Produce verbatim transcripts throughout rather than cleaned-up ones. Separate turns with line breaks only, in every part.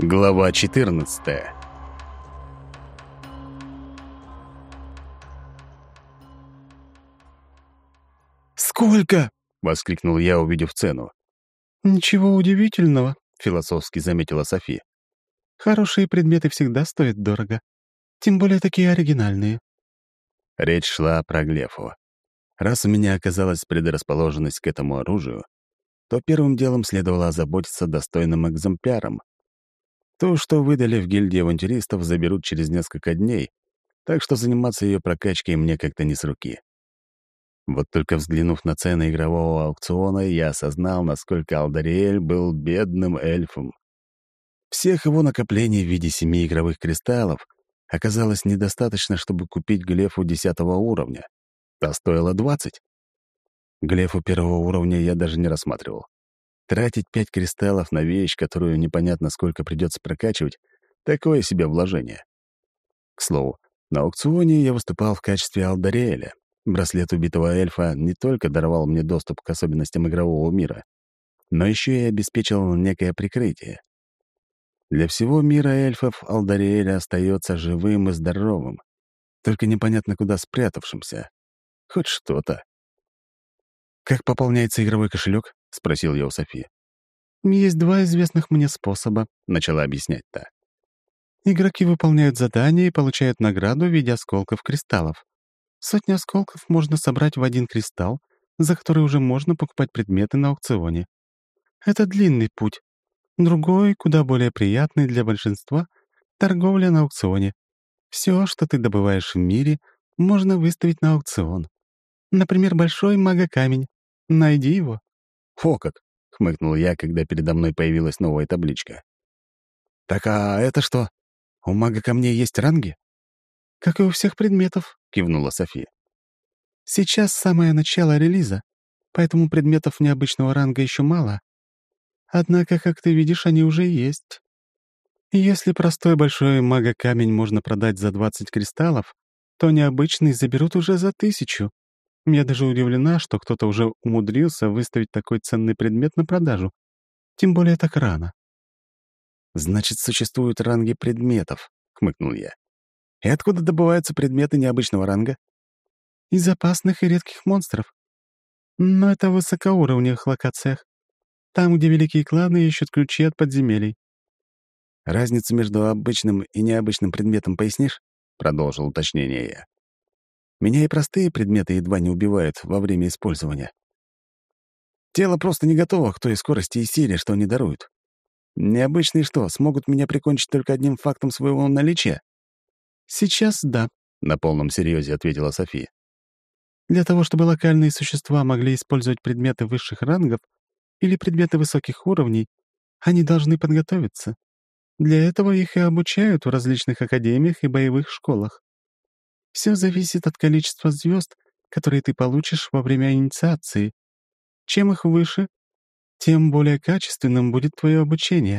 Глава четырнадцатая.
«Сколько?» —
воскликнул я, увидев цену.
«Ничего удивительного», —
Философски заметила Софи.
«Хорошие предметы всегда стоят дорого. Тем более такие оригинальные».
Речь шла про Глефу. Раз у меня оказалась предрасположенность к этому оружию, то первым делом следовало озаботиться достойным экземпляром. То, что выдали в гильдии авантюристов, заберут через несколько дней, так что заниматься ее прокачкой мне как-то не с руки. Вот только взглянув на цены игрового аукциона, я осознал, насколько Алдариэль был бедным эльфом. Всех его накоплений в виде семи игровых кристаллов оказалось недостаточно, чтобы купить глефу десятого уровня. Та стоила двадцать. Глефу первого уровня я даже не рассматривал. Тратить пять кристаллов на вещь, которую непонятно сколько придется прокачивать, такое себе вложение. К слову, на аукционе я выступал в качестве Алдариэля. Браслет убитого эльфа не только даровал мне доступ к особенностям игрового мира, но еще и обеспечил некое прикрытие. Для всего мира эльфов Алдариэль остается живым и здоровым, только непонятно куда спрятавшимся. Хоть что-то. «Как пополняется игровой кошелек?» — спросил я у Софии.
«Есть два известных мне способа»,
— начала объяснять та.
«Игроки выполняют задания и получают награду в виде осколков кристаллов. Сотни осколков можно собрать в один кристалл, за который уже можно покупать предметы на аукционе. Это длинный путь. Другой, куда более приятный для большинства — торговля на аукционе. Все, что ты добываешь в мире, можно выставить на аукцион. Например, большой мага-камень. Найди его».
«О как!» — хмыкнул я, когда передо мной появилась новая табличка.
«Так а это что? У мага камней есть ранги?» «Как и у всех предметов», — кивнула София. «Сейчас самое начало релиза, поэтому предметов необычного ранга еще мало. Однако, как ты видишь, они уже есть. Если простой большой мага-камень можно продать за двадцать кристаллов, то необычный заберут уже за тысячу. Я даже удивлена, что кто-то уже умудрился выставить такой ценный предмет на продажу. Тем более так рано».
«Значит, существуют ранги предметов», — хмыкнул я. «И откуда добываются предметы необычного ранга?»
«Из опасных и редких монстров. Но это в высокоуровневых локациях. Там, где великие кланы ищут ключи от подземелий».
«Разницу между обычным и необычным предметом пояснишь?» — продолжил уточнение я. «Меня и простые предметы едва не убивают во время использования. Тело просто не готово к той скорости и силе, что они даруют. Необычные что, смогут меня прикончить только одним фактом своего наличия?»
«Сейчас да», —
на полном серьезе ответила София.
«Для того, чтобы локальные существа могли использовать предметы высших рангов или предметы высоких уровней, они должны подготовиться. Для этого их и обучают в различных академиях и боевых школах. Все зависит от количества звезд, которые ты получишь во время инициации. Чем их выше, тем более качественным будет твое обучение».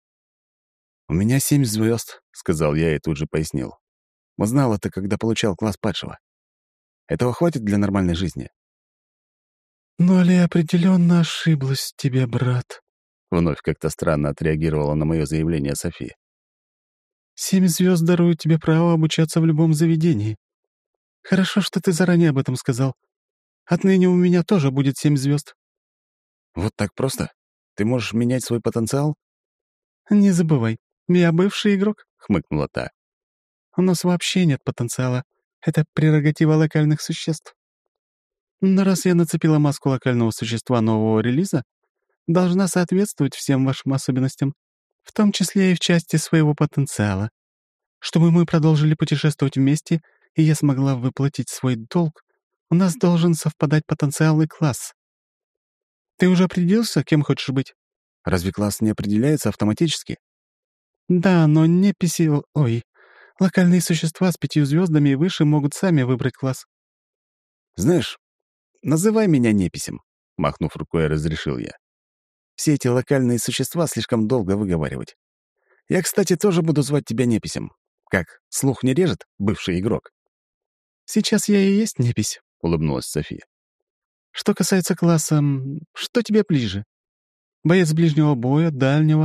«У меня семь звезд», — сказал я и тут же пояснил. «Узнал это, когда получал класс падшего. Этого хватит для нормальной жизни?»
«Но ли определенно ошиблась в тебе, брат?»
Вновь как-то странно отреагировала на мое заявление София.
«Семь звезд даруют тебе право обучаться в любом заведении. Хорошо, что ты заранее об этом сказал. Отныне у меня тоже будет семь звезд».
«Вот так просто? Ты можешь менять свой потенциал?»
«Не забывай, я бывший игрок»,
— хмыкнула та.
«У нас вообще нет потенциала. Это прерогатива локальных существ. Но раз я нацепила маску локального существа нового релиза, должна соответствовать всем вашим особенностям, в том числе и в части своего потенциала. Чтобы мы продолжили путешествовать вместе, и я смогла выплатить свой долг, у нас должен совпадать потенциал и класс. Ты уже определился, кем хочешь быть?»
«Разве класс не определяется автоматически?»
«Да, но неписи... Ой, локальные существа с пятью звездами и выше могут сами выбрать класс».
«Знаешь, называй меня неписем», — махнув рукой, разрешил я. «Все эти локальные существа слишком долго выговаривать. Я, кстати, тоже буду звать тебя неписем. Как, слух не режет, бывший игрок?»
«Сейчас я и есть непись»,
— улыбнулась София.
«Что касается класса, м, что тебе ближе? Боец ближнего боя, дальнего,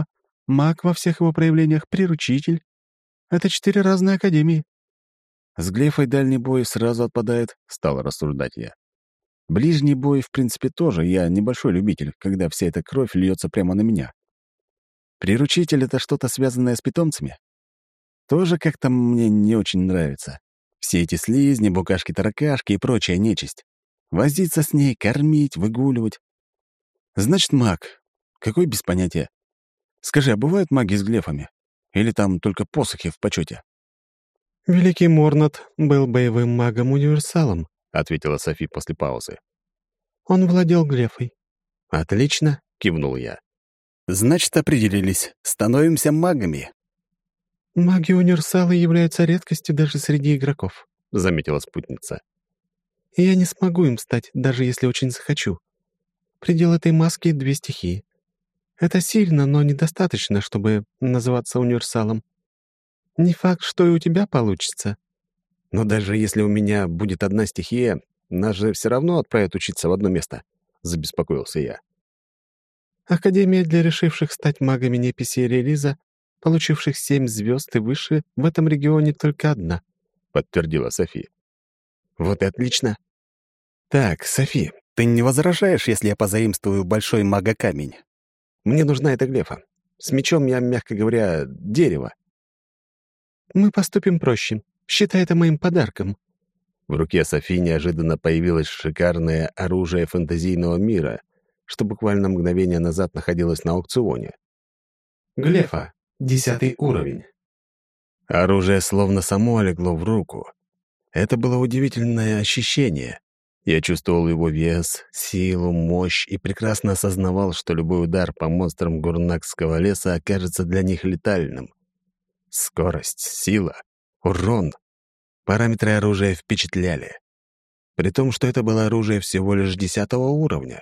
маг во всех его проявлениях, приручитель. Это четыре разные академии».
«С глефой дальний бой сразу отпадает», — стал рассуждать я. «Ближний бой, в принципе, тоже. Я небольшой любитель, когда вся эта кровь льется прямо на меня. Приручитель — это что-то связанное с питомцами? Тоже как-то мне не очень нравится. Все эти слизни, букашки-таракашки и прочая нечисть. Возиться с ней, кормить, выгуливать. Значит, маг. Какой без понятия. Скажи, а бывают маги с глефами? Или там только посохи в почете?
«Великий Морнат был боевым магом-универсалом», — ответила Софи после паузы. «Он владел глефой».
«Отлично», — кивнул я. «Значит, определились. Становимся магами».
«Маги-универсалы являются редкостью даже среди игроков», — заметила спутница. «И я не смогу им стать, даже если очень захочу. Предел этой маски — две стихии. Это сильно, но недостаточно, чтобы называться универсалом. Не факт, что и у тебя получится».
«Но даже если у меня будет одна стихия, нас же все равно отправят учиться в одно место», — забеспокоился я.
Академия для решивших стать магами неписи и релиза, получивших семь звезд и выше, в этом регионе только одна», — подтвердила Софи.
«Вот и отлично. Так, Софи, ты не возражаешь, если я позаимствую большой магокамень? Мне нужна эта глефа. С мечом я, мягко говоря, дерево».
«Мы поступим проще. Считай это моим подарком».
В руке Софи неожиданно появилось шикарное оружие фэнтезийного мира, что буквально мгновение назад находилось на аукционе.
«Глефа. Десятый уровень».
Оружие словно само легло в руку. Это было удивительное ощущение. Я чувствовал его вес, силу, мощь и прекрасно осознавал, что любой удар по монстрам гурнакского леса окажется для них летальным. Скорость, сила, урон. Параметры оружия впечатляли. При том, что это было оружие всего лишь десятого уровня.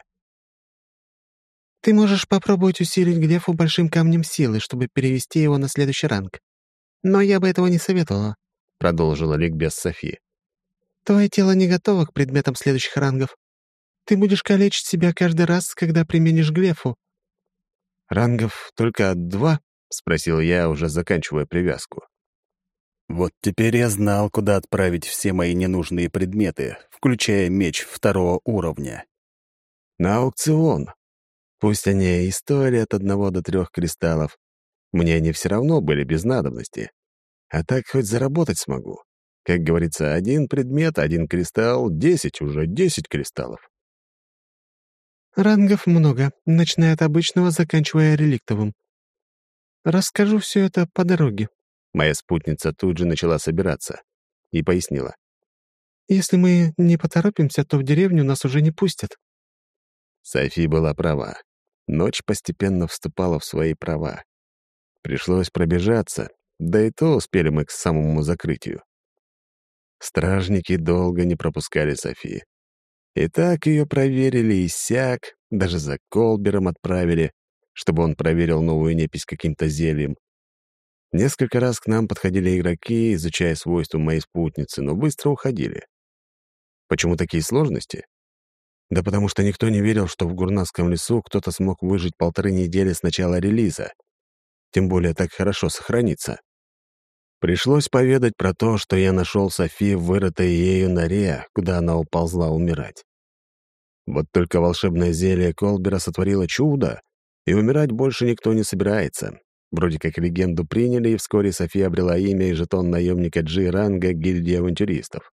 «Ты можешь попробовать усилить глефу большим камнем силы, чтобы перевести его на следующий ранг. Но я бы этого не советовала», — продолжила ликбез Софи. «Твое тело не готово к предметам следующих рангов. Ты будешь калечить себя каждый раз, когда применишь глефу».
«Рангов только два?» — спросил я, уже заканчивая привязку. Вот теперь я знал, куда отправить все мои ненужные предметы, включая меч второго уровня. На аукцион. Пусть они и стоили от одного до трех кристаллов, мне они все равно были без надобности. А так хоть заработать смогу. Как говорится, один предмет, один кристалл, десять уже, десять кристаллов.
«Рангов много, начиная от обычного, заканчивая реликтовым. Расскажу все это по дороге».
Моя спутница тут же начала собираться и пояснила.
«Если мы не поторопимся, то в деревню нас уже не пустят».
Софи была права. Ночь постепенно вступала в свои права. Пришлось пробежаться, да и то успели мы к самому закрытию. Стражники долго не пропускали Софи. И так ее проверили и сяк, даже за Колбером отправили, чтобы он проверил новую непись каким-то зельем. Несколько раз к нам подходили игроки, изучая свойства моей спутницы, но быстро уходили. Почему такие сложности? Да потому что никто не верил, что в Гурнасском лесу кто-то смог выжить полторы недели с начала релиза. Тем более так хорошо сохраниться. Пришлось поведать про то, что я нашел Софи в вырытой ею норе, куда она уползла умирать. Вот только волшебное зелье Колбера сотворило чудо, и умирать больше никто не собирается. Вроде как легенду приняли, и вскоре Софи обрела имя и жетон наемника Джи-ранга гильдии авантюристов.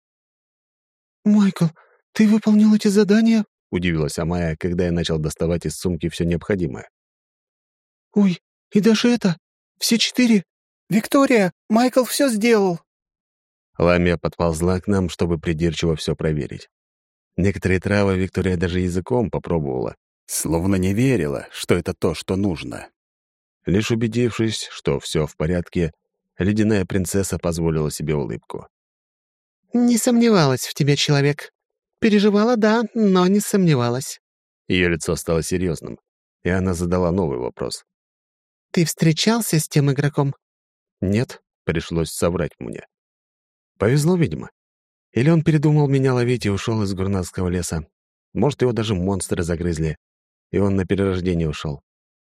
«Майкл, ты выполнил эти задания?»
— удивилась Амая, когда я начал доставать из сумки все необходимое.
«Ой, и даже это? Все четыре? Виктория, Майкл все сделал!»
Ламия подползла к нам, чтобы придирчиво все проверить. Некоторые травы Виктория даже языком попробовала, словно не верила, что это то, что нужно. Лишь убедившись, что все в порядке, ледяная принцесса позволила себе улыбку.
«Не сомневалась в тебе, человек. Переживала, да, но не сомневалась».
Ее лицо стало серьезным, и она задала новый вопрос.
«Ты встречался с тем игроком?»
«Нет», — пришлось соврать мне. Повезло, видимо. Или он передумал меня ловить и ушел из Гурнасского леса. Может, его даже монстры загрызли, и он на перерождение ушел.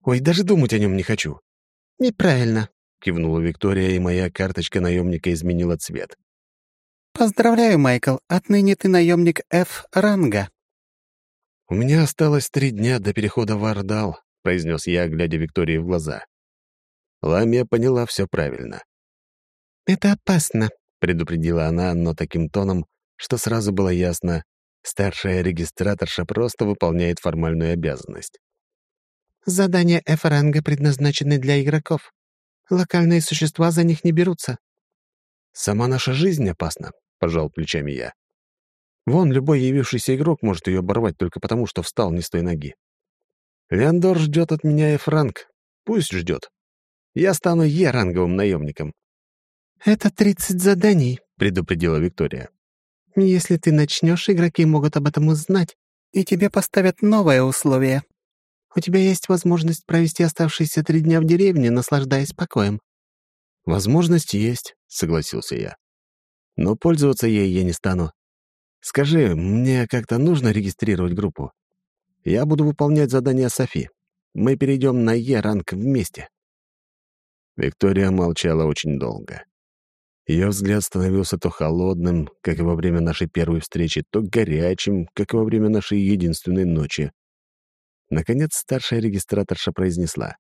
Ой, даже думать о нем не хочу».
«Неправильно»,
— кивнула Виктория, и моя карточка наемника изменила цвет.
«Поздравляю, Майкл, отныне ты наемник F-ранга».
«У меня осталось три дня до перехода в Ардал», — произнес я, глядя Виктории в глаза. Ламия поняла все правильно.
«Это опасно»,
— предупредила она, но таким тоном, что сразу было ясно, старшая регистраторша просто выполняет формальную обязанность.
«Задания F-ранга предназначены для игроков. Локальные существа за них не берутся».
«Сама наша жизнь опасна», — пожал плечами я. «Вон любой явившийся игрок может ее оборвать только потому, что встал не с той ноги. Леандор ждет от меня F-ранг. Пусть ждет. Я стану Е-ранговым наемником».
«Это тридцать заданий»,
— предупредила Виктория.
«Если ты начнешь, игроки могут об этом узнать, и тебе поставят новое условие. У тебя есть возможность провести оставшиеся три дня в деревне, наслаждаясь покоем».
«Возможность есть», — согласился я. «Но пользоваться ей я не стану. Скажи, мне как-то нужно регистрировать группу? Я буду выполнять задания Софи. Мы перейдем на Е-ранг вместе». Виктория молчала очень долго. Ее взгляд становился то холодным, как и во время нашей первой встречи, то горячим, как и во время нашей единственной ночи. Наконец, старшая регистраторша произнесла.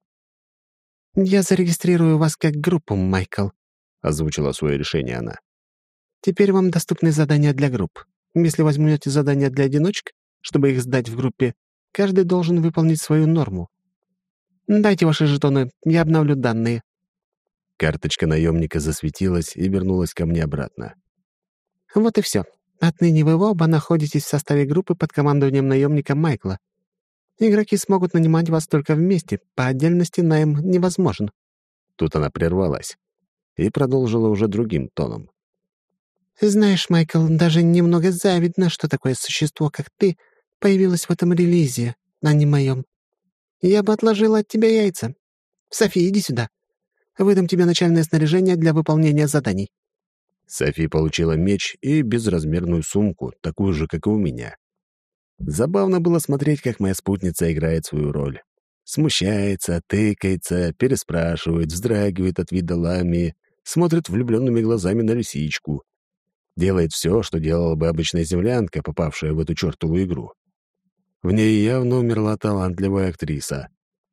«Я зарегистрирую вас как группу, Майкл»,
— озвучила свое решение она.
«Теперь вам доступны задания для групп. Если возьмете задания для одиночек, чтобы их сдать в группе, каждый должен выполнить свою норму. Дайте ваши жетоны, я обновлю данные».
Карточка наемника засветилась и вернулась ко мне обратно.
«Вот и все. Отныне вы оба находитесь в составе группы под командованием наемника Майкла. Игроки смогут нанимать вас только вместе, по отдельности найм невозможен».
Тут она прервалась и продолжила уже другим тоном.
«Знаешь, Майкл, даже немного завидно, что такое существо, как ты, появилось в этом релизе, а не моем. Я бы отложила от тебя яйца. Софи, иди сюда. Выдам тебе начальное снаряжение для выполнения заданий».
Софи получила меч и безразмерную сумку, такую же, как и у меня. Забавно было смотреть, как моя спутница играет свою роль. Смущается, тыкается, переспрашивает, вздрагивает от вида Ламии, смотрит влюбленными глазами на лисичку. Делает все, что делала бы обычная землянка, попавшая в эту чертову игру. В ней явно умерла талантливая актриса.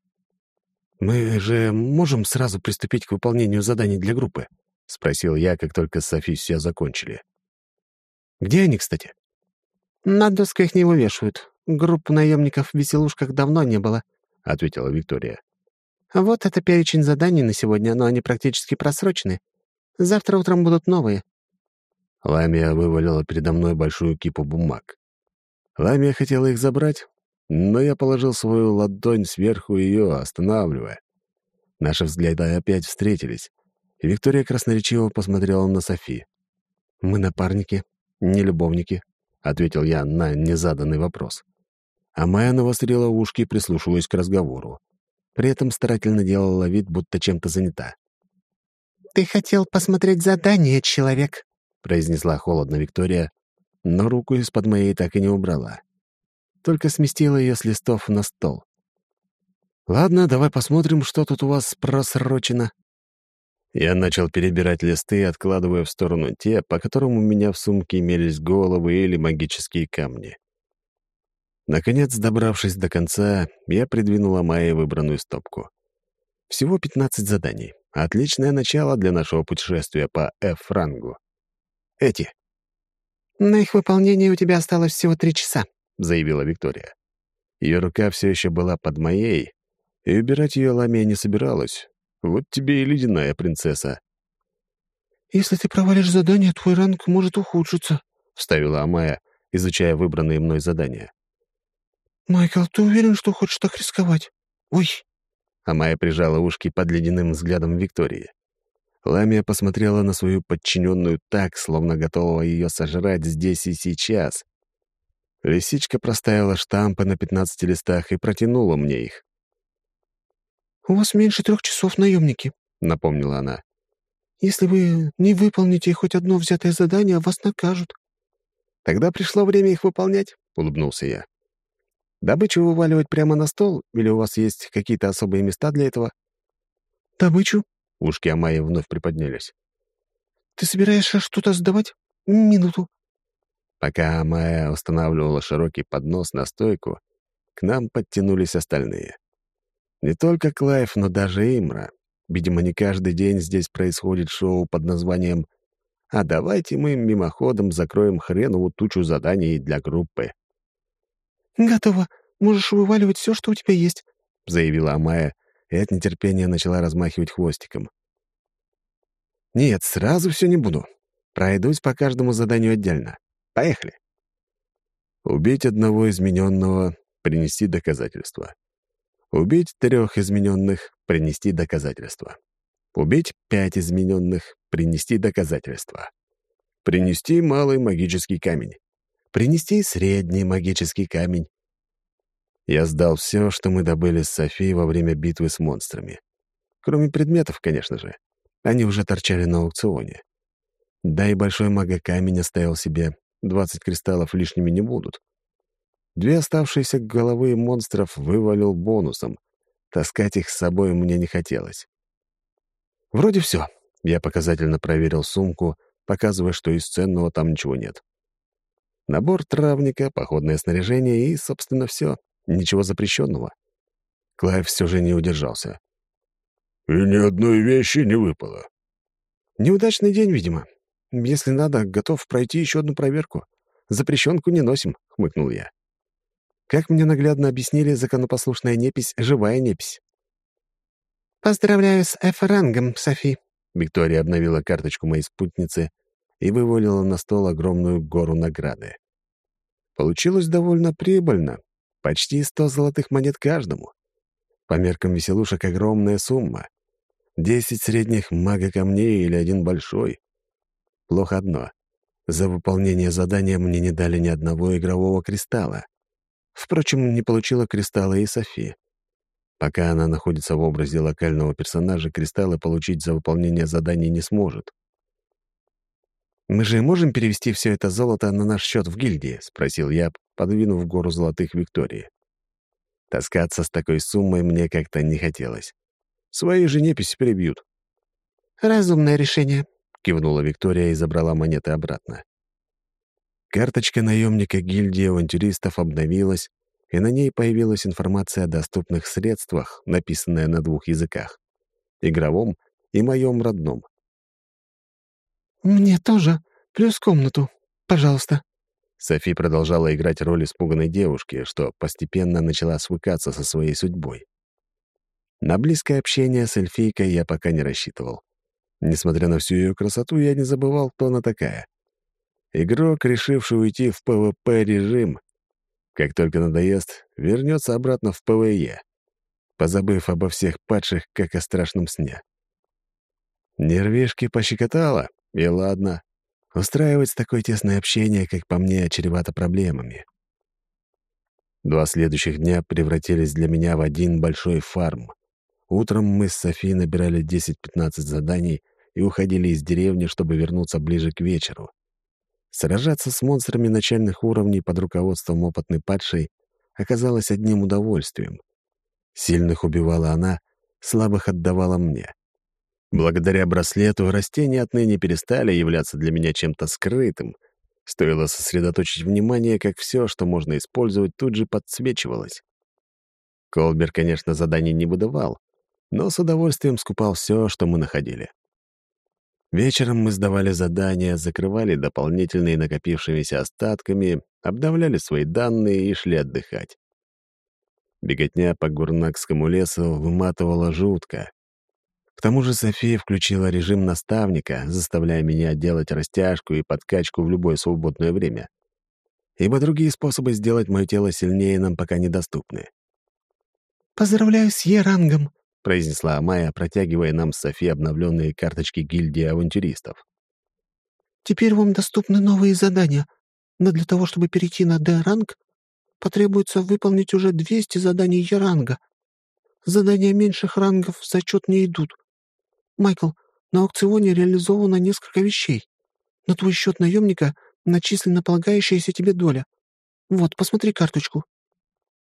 «Мы же можем сразу приступить к выполнению заданий для группы?» — спросил я, как только с Софи все закончили. «Где они, кстати?»
«На досках не вывешивают. Групп наемников в веселушках давно не было»,
— ответила Виктория.
«Вот это перечень заданий на сегодня, но они практически просрочены. Завтра утром будут новые».
Ламия вывалила передо мной большую кипу бумаг. Ламия хотела их забрать, но я положил свою ладонь сверху ее, останавливая. Наши взгляды опять встретились, и Виктория красноречиво посмотрела на Софи. «Мы напарники, не любовники», — ответил я на незаданный вопрос. А Майя навострила ушки и прислушивалась к разговору. При этом старательно делала вид, будто чем-то занята.
«Ты хотел посмотреть задание, человек»,
— произнесла холодно Виктория, но руку из-под моей так и не убрала. Только сместила ее с листов на стол. «Ладно, давай посмотрим, что тут у вас просрочено». Я начал перебирать листы, откладывая в сторону те, по которым у меня в сумке имелись головы или магические камни. Наконец, добравшись до конца, я придвинула Майе выбранную стопку. Всего пятнадцать заданий. Отличное начало для нашего путешествия по F-рангу. Эти.
«На их выполнение у тебя осталось всего три часа»,
— заявила Виктория. Ее рука все еще была под моей, и убирать ее Ламия не собиралась. Вот тебе и ледяная принцесса.
«Если ты провалишь задание, твой ранг может ухудшиться»,
— вставила Амая, изучая выбранные мной задания.
«Майкл, ты уверен, что хочешь так рисковать? Ой!»
Амая прижала ушки под ледяным взглядом Виктории. Ламия посмотрела на свою подчиненную так, словно готова ее сожрать здесь и сейчас. Лисичка проставила штампы на пятнадцати листах и протянула мне их.
«У вас меньше трех часов, наемники»,
— напомнила она.
«Если вы не выполните хоть одно взятое задание, вас накажут».
«Тогда пришло время их выполнять», — улыбнулся я. Добычу вываливать прямо на стол, или у вас есть какие-то особые места для этого?»
«Добычу?
Ушки Амайи вновь приподнялись.
Ты собираешься что-то сдавать? Минуту».
Пока Амая устанавливала широкий поднос на стойку, к нам подтянулись остальные. Не только Клайв, но даже Имра. Видимо, не каждый день здесь происходит шоу под названием «А давайте мы мимоходом закроем хренову тучу заданий для группы»,
«Готово. Можешь вываливать все, что у тебя есть»,
— заявила Амая, и от нетерпения начала размахивать хвостиком. «Нет, сразу все не буду. Пройдусь по каждому заданию отдельно. Поехали!» Убить одного измененного, принести доказательства. Убить трех измененных, принести доказательства. Убить пять измененных, принести доказательства. Принести малый магический камень. Принести средний магический камень. Я сдал все, что мы добыли с Софией во время битвы с монстрами. Кроме предметов, конечно же. Они уже торчали на аукционе. Да и большой мага-камень оставил себе. двадцать кристаллов лишними не будут. Две оставшиеся головы монстров вывалил бонусом. Таскать их с собой мне не хотелось. Вроде все. Я показательно проверил сумку, показывая, что из ценного там ничего нет. Набор травника, походное снаряжение и, собственно, все. Ничего запрещенного. Клайв все же не удержался.
«И ни одной вещи не выпало».
«Неудачный день, видимо. Если надо, готов пройти еще одну проверку. Запрещенку не носим», — хмыкнул я. Как мне наглядно объяснили, законопослушная непись — живая непись.
«Поздравляю с F-рангом, Софи».
Виктория обновила карточку моей спутницы и вывалила на стол огромную гору награды. Получилось довольно прибыльно. Почти сто золотых монет каждому. По меркам веселушек огромная сумма. Десять средних мага-камней или один большой. Плохо одно. За выполнение задания мне не дали ни одного игрового кристалла. Впрочем, не получила кристалла и Софи. Пока она находится в образе локального персонажа, кристаллы получить за выполнение заданий не сможет. «Мы же можем перевести все это золото на наш счет в гильдии?» — спросил я, подвинув гору золотых Виктории. Таскаться с такой суммой мне как-то не хотелось. Свои же неписи перебьют.
«Разумное решение»,
— кивнула Виктория и забрала монеты обратно. Карточка наемника гильдии авантюристов обновилась, и на ней появилась информация о доступных средствах, написанная на двух языках — игровом и моем родном.
«Мне тоже. Плюс комнату. Пожалуйста».
Софи продолжала играть роль испуганной девушки, что постепенно начала свыкаться со своей судьбой. На близкое общение с эльфийкой я пока не рассчитывал. Несмотря на всю ее красоту, я не забывал, кто она такая. Игрок, решивший уйти в пэ вэ пэ-режим. Как только надоест, вернется обратно в пэ вэ е, позабыв обо всех падших, как о страшном сне. Нервишки пощекотало, и ладно. Устраивать такое тесное общение, как по мне, чревато проблемами. Два следующих дня превратились для меня в один большой фарм. Утром мы с Софи набирали десять-пятнадцать заданий и уходили из деревни, чтобы вернуться ближе к вечеру. Сражаться с монстрами начальных уровней под руководством опытной падшей оказалось одним удовольствием. Сильных убивала она, слабых отдавала мне. Благодаря браслету растения отныне перестали являться для меня чем-то скрытым. Стоило сосредоточить внимание, как все, что можно использовать, тут же подсвечивалось. Колбер, конечно, заданий не выдавал, но с удовольствием скупал все, что мы находили. Вечером мы сдавали задания, закрывали дополнительные накопившимися остатками, обновляли свои данные и шли отдыхать. Беготня по Гурнакскому лесу выматывала жутко. К тому же София включила режим наставника, заставляя меня делать растяжку и подкачку в любое свободное время. Ибо другие способы сделать мое тело сильнее нам пока недоступны.
«Поздравляю с Е-рангом»,
— произнесла Амая, протягивая нам с Софи обновленные карточки гильдии авантюристов.
«Теперь вам доступны новые задания, но для того, чтобы перейти на Д-ранг, потребуется выполнить уже двести заданий Е-ранга. Задания меньших рангов в зачет не идут. Майкл, на аукционе реализовано несколько вещей. На твой счет наемника начислена полагающаяся тебе доля. Вот, посмотри карточку».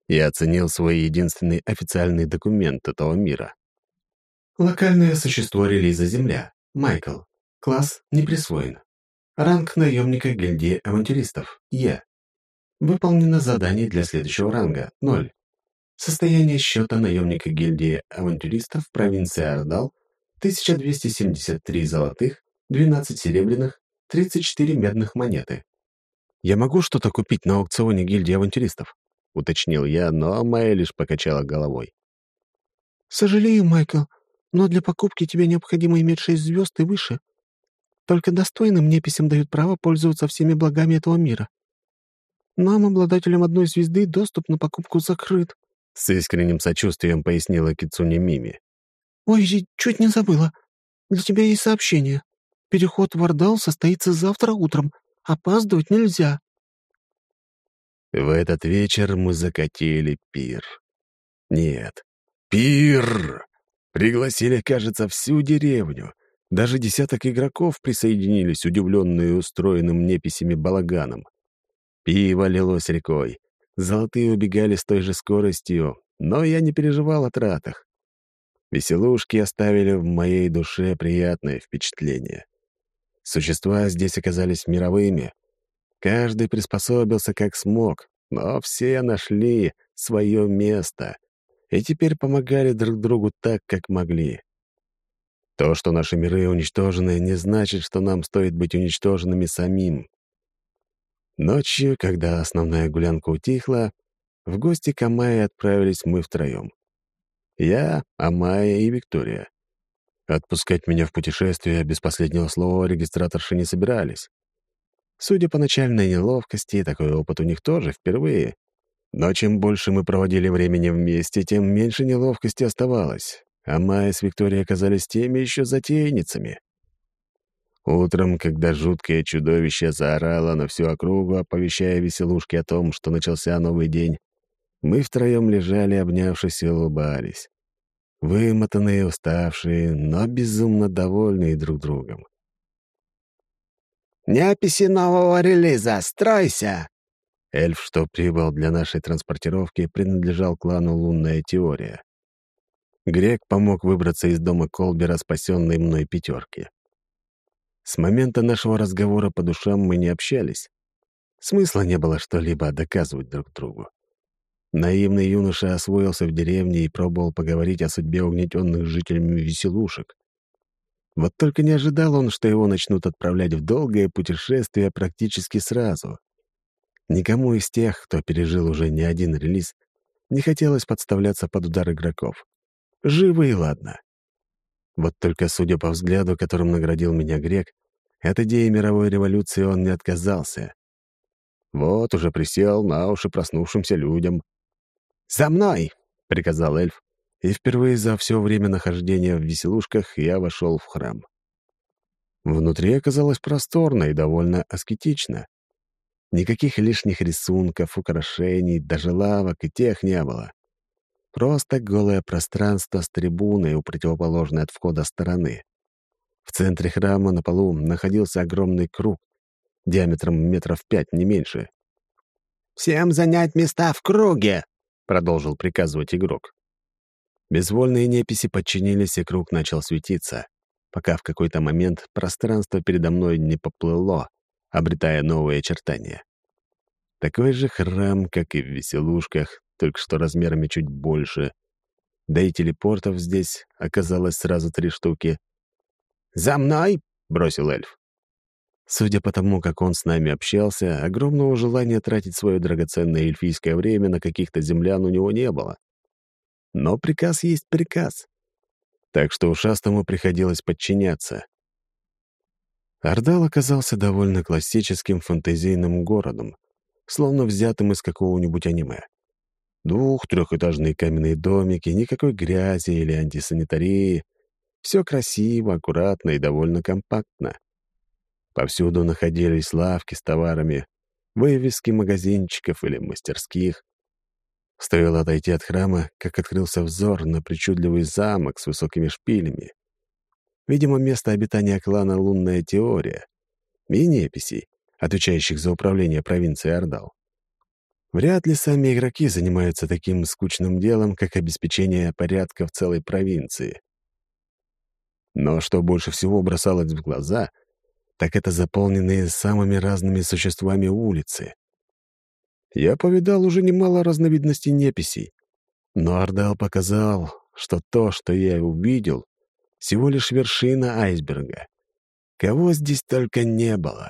Я оценил свой единственный официальный документ этого мира.
Локальное существо релиза Земля. Майкл. Класс не присвоен. Ранг наемника гильдии авантюристов. Е. Выполнено задание для следующего ранга. ноль. Состояние счета наемника гильдии авантюристов провинции Ардал. тысяча двести семьдесят три золотых, двенадцать серебряных, тридцать четыре медных монеты.
«Я могу что-то купить на аукционе гильдии авантюристов?» — уточнил я, но Майя лишь покачала головой.
«Сожалею, Майкл, но для покупки тебе необходимо иметь шесть звезд и выше. Только достойным неписям дают право пользоваться всеми благами этого мира. Нам, обладателям одной звезды, доступ на покупку закрыт».
С искренним сочувствием пояснила Кицуне Мими.
«Ой, чуть не забыла. Для тебя есть сообщение. Переход в Ардал состоится завтра утром. Опаздывать нельзя».
В этот вечер мы закатили пир. Нет, пир! Пригласили, кажется, всю деревню. Даже десяток игроков присоединились, удивленные устроенным неписями балаганом. Пиво лилось рекой. Золотые убегали с той же скоростью, но я не переживал о тратах. Веселушки оставили в моей душе приятное впечатление. Существа здесь оказались мировыми. Каждый приспособился как смог, но все нашли свое место и теперь помогали друг другу так, как могли. То, что наши миры уничтожены, не значит, что нам стоит быть уничтоженными самим. Ночью, когда основная гулянка утихла, в гости к Амайе отправились мы втроем. Я, Амайя и Виктория. Отпускать меня в путешествие без последнего слова регистраторши не собирались. Судя по начальной неловкости, такой опыт у них тоже впервые. Но чем больше мы проводили времени вместе, тем меньше неловкости оставалось. Амайя с Викторией оказались теми еще затейницами. Утром, когда жуткое чудовище заорало на всю округу, оповещая веселушки о том, что начался новый день, мы втроем лежали, обнявшись, и улыбались. Вымотанные, уставшие, но безумно довольные друг другом.
«Неписи нового релиза! Стройся!»
Эльф, что прибыл для нашей транспортировки, принадлежал клану «Лунная теория». Грек помог выбраться из дома Колбера, спасенной мной пятерки. С момента нашего разговора по душам мы не общались. Смысла не было что-либо доказывать друг другу. Наивный юноша освоился в деревне и пробовал поговорить о судьбе угнетенных жителями веселушек. Вот только не ожидал он, что его начнут отправлять в долгое путешествие практически сразу. Никому из тех, кто пережил уже не один релиз, не хотелось подставляться под удар игроков. Живо и ладно. Вот только, судя по взгляду, которым наградил меня Грек, от идеи мировой революции он не отказался. Вот уже присел на уши проснувшимся людям.
«За мной!»
— приказал эльф, и впервые за все время нахождения в веселушках я вошел в храм. Внутри оказалось просторно и довольно аскетично. Никаких лишних рисунков, украшений, даже лавок и тех не было. Просто голое пространство с трибуной у противоположной от входа стороны. В центре храма на полу находился огромный круг, диаметром метров пять, не меньше.
«Всем занять места в круге!»
— продолжил приказывать игрок. Безвольные неписи подчинились, и круг начал светиться, пока в какой-то момент пространство передо мной не поплыло, обретая новые очертания. Такой же храм, как и в веселушках, только что размерами чуть больше. Да и телепортов здесь оказалось сразу три штуки.
«За мной!» —
бросил эльф. Судя по тому, как он с нами общался, огромного желания тратить свое драгоценное эльфийское время на каких-то землян у него не было. Но приказ есть приказ. Так что ушастому приходилось подчиняться. Ардал оказался довольно классическим фэнтезийным городом, словно взятым из какого-нибудь аниме. Двух-трехэтажные каменные домики, никакой грязи или антисанитарии. Все красиво, аккуратно и довольно компактно. Повсюду находились лавки с товарами, вывески магазинчиков или мастерских. Стоило отойти от храма, как открылся взор на причудливый замок с высокими шпилями. Видимо, место обитания клана «Лунная теория» и неписей, отвечающих за управление провинцией Ардал. Вряд ли сами игроки занимаются таким скучным делом, как обеспечение порядка в целой провинции. Но что больше всего бросалось в глаза, так это заполненные самыми разными существами улицы. Я повидал уже немало разновидностей неписей, но Ардал показал, что то, что я увидел, всего лишь вершина айсберга. Кого здесь только не было.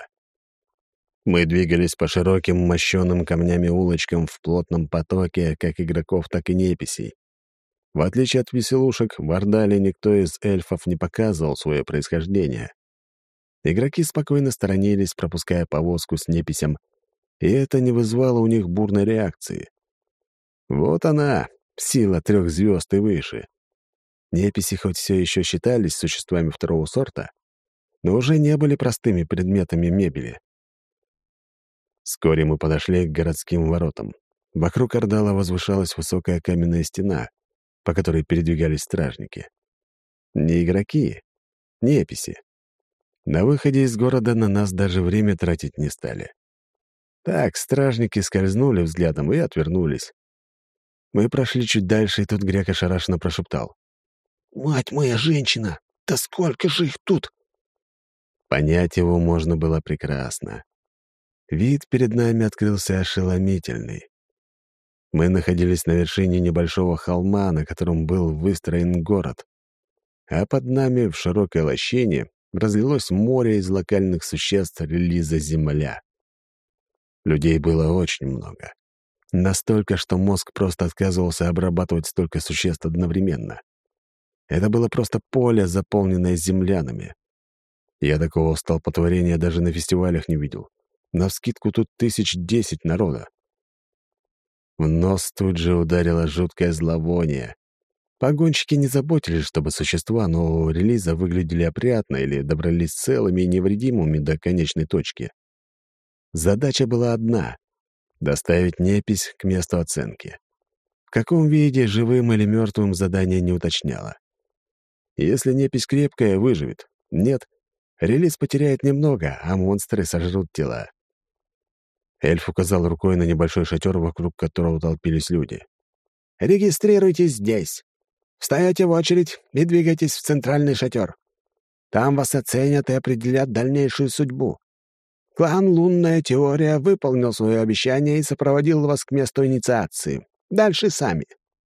Мы двигались по широким, мощенным камнями улочкам в плотном потоке как игроков, так и неписей. В отличие от веселушек, в Ардале никто из эльфов не показывал свое происхождение. Игроки спокойно сторонились, пропуская повозку с неписям, и это не вызвало у них бурной реакции. Вот она, сила трех звезд и выше. Неписи хоть все еще считались существами второго сорта, но уже не были простыми предметами мебели. Вскоре мы подошли к городским воротам. Вокруг Ардала возвышалась высокая каменная стена, по которой передвигались стражники. Не игроки, неписи. На выходе из города на нас даже время тратить не стали. Так, стражники скользнули взглядом и отвернулись. Мы прошли чуть дальше, и тут грек ошарашенно прошептал:
«Мать моя женщина! Да сколько же их тут!»
Понять его можно было прекрасно. Вид перед нами открылся ошеломительный. Мы находились на вершине небольшого холма, на котором был выстроен город. А под нами, в широкой лощине, разлилось море из локальных существ релиза Земля. Людей было очень много. Настолько, что мозг просто отказывался обрабатывать столько существ одновременно. Это было просто поле, заполненное землянами. Я такого столпотворения даже на фестивалях не видел. Навскидку тут тысяч десять народа. В нос тут же ударило жуткое зловоние. Погонщики не заботились, чтобы существа нового релиза выглядели опрятно или добрались целыми и невредимыми до конечной точки. Задача была одна — доставить непись к месту оценки. В каком виде, живым или мертвым, задание не уточняло. Если непись крепкая, выживет. Нет, релиз потеряет немного, а монстры сожрут тела. Эльф указал рукой на небольшой шатер, вокруг которого толпились люди. «Регистрируйтесь здесь. Встаете в очередь и двигайтесь в центральный шатер. Там вас оценят и определят дальнейшую судьбу. Клан «Лунная теория» выполнил свое обещание и сопроводил вас к месту инициации. Дальше сами».